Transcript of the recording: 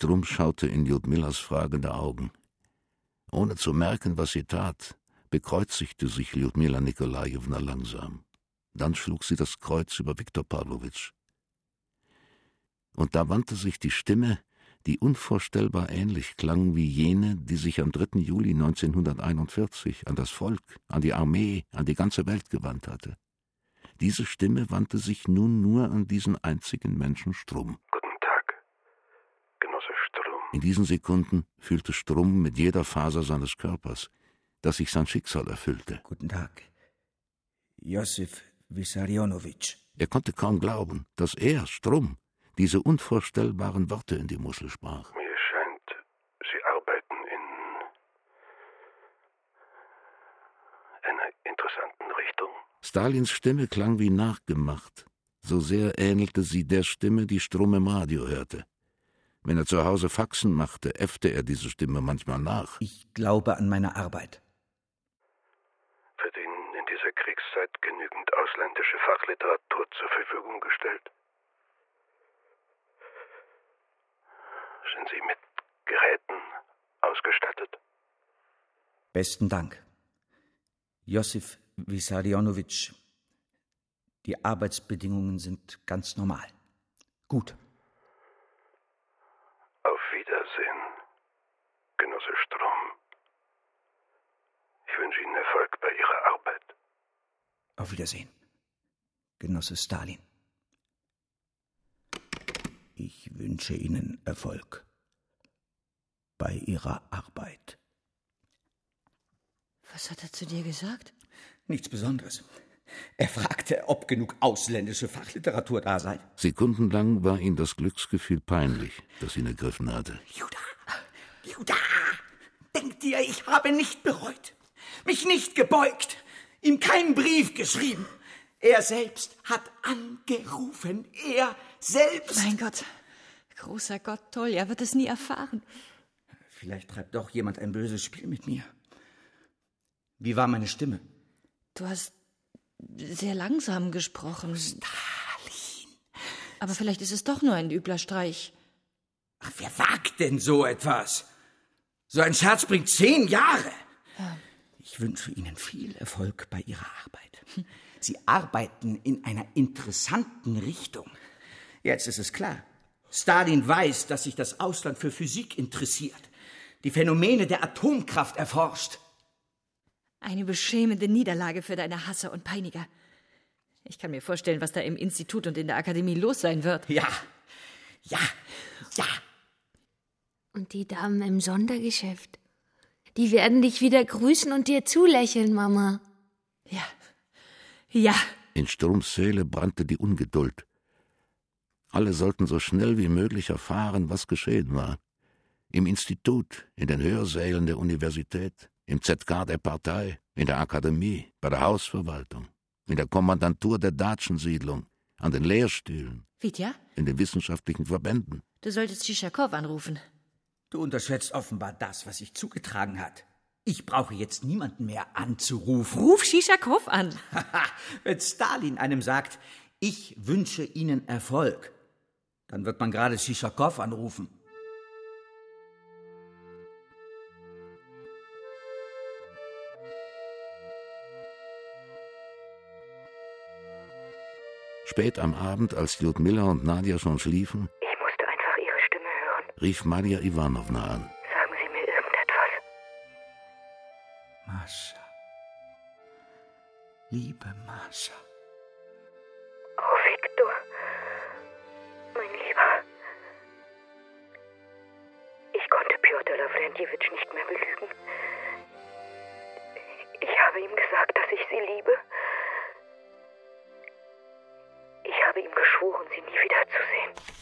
Strumm schaute in Ljudmilas fragende Augen. Ohne zu merken, was sie tat, bekreuzigte sich Ljudmila Nikolajewna langsam. Dann schlug sie das Kreuz über Viktor Pawlowitsch. Und da wandte sich die Stimme, die unvorstellbar ähnlich klang wie jene, die sich am 3. Juli 1941 an das Volk, an die Armee, an die ganze Welt gewandt hatte. Diese Stimme wandte sich nun nur an diesen einzigen Menschen Strumm. Guten Tag, Genosse Strumm. In diesen Sekunden fühlte Strumm mit jeder Faser seines Körpers, dass sich sein Schicksal erfüllte. Guten Tag, Josif Wissarionowitsch. Er konnte kaum glauben, dass er, Strumm, diese unvorstellbaren Worte in die Muschel sprach. Mir scheint, Sie arbeiten in einer interessanten Richtung. Stalins Stimme klang wie nachgemacht. So sehr ähnelte sie der Stimme, die Strumm im Radio hörte. Wenn er zu Hause Faxen machte, äffte er diese Stimme manchmal nach. Ich glaube an meine Arbeit. Wird Ihnen in dieser Kriegszeit genügend ausländische Fachliteratur zur Verfügung gestellt? Sind Sie mit Geräten ausgestattet? Besten Dank. Josif Wissarionowitsch, die Arbeitsbedingungen sind ganz normal. Gut. Auf Wiedersehen, Genosse Strumm. Ich wünsche Ihnen Erfolg bei Ihrer Arbeit. Auf Wiedersehen, Genosse Stalin. Ich wünsche Ihnen Erfolg bei Ihrer Arbeit. Was hat er zu dir gesagt? Nichts Besonderes. Er fragte, ob genug ausländische Fachliteratur da sei. Sekundenlang war ihm das Glücksgefühl peinlich, das ihn ergriffen hatte. Juda, denkt ihr, ich habe nicht bereut, mich nicht gebeugt, ihm keinen Brief geschrieben. Er selbst hat angerufen, er selbst. Mein Gott, großer Gott, toll, er wird es nie erfahren. Vielleicht treibt doch jemand ein böses Spiel mit mir. Wie war meine Stimme? Du hast sehr langsam gesprochen. Stalin. Aber vielleicht ist es doch nur ein übler Streich. Ach, wer wagt denn so etwas? So ein Scherz bringt 10 Jahre. Ja. Ich wünsche Ihnen viel Erfolg bei Ihrer Arbeit. Sie arbeiten in einer interessanten Richtung. Jetzt ist es klar. Stalin weiß, dass sich das Ausland für Physik interessiert, die Phänomene der Atomkraft erforscht. Eine beschämende Niederlage für deine Hasser und Peiniger. Ich kann mir vorstellen, was da im Institut und in der Akademie los sein wird. Ja. Und die Damen im Sondergeschäft, die werden dich wieder grüßen und dir zulächeln, Mama. Ja. In Strums Seele brannte die Ungeduld. Alle sollten so schnell wie möglich erfahren, was geschehen war. Im Institut, in den Hörsälen der Universität, im ZK der Partei, in der Akademie, bei der Hausverwaltung, in der Kommandantur der Datschensiedlung, an den Lehrstühlen, Vitya, in den wissenschaftlichen Verbänden. du solltest Schischakov anrufen. Du unterschätzt offenbar das, was sich zugetragen hat. Ich brauche jetzt niemanden mehr anzurufen. Ruf Schischakov an. Wenn Stalin einem sagt, ich wünsche Ihnen Erfolg, dann wird man gerade Schischakov anrufen. Spät am Abend, als Ljudmila und Nadja schon schliefen, Ich musste einfach Ihre Stimme hören. rief Marja Iwanowna an. Sagen Sie mir irgendetwas. Mascha. Liebe Mascha. Oh, Viktor. Mein Lieber. Ich konnte Pjotr Lawrentjewitsch nicht mehr belügen. Ich habe ihm gesagt, dass ich Sie liebe.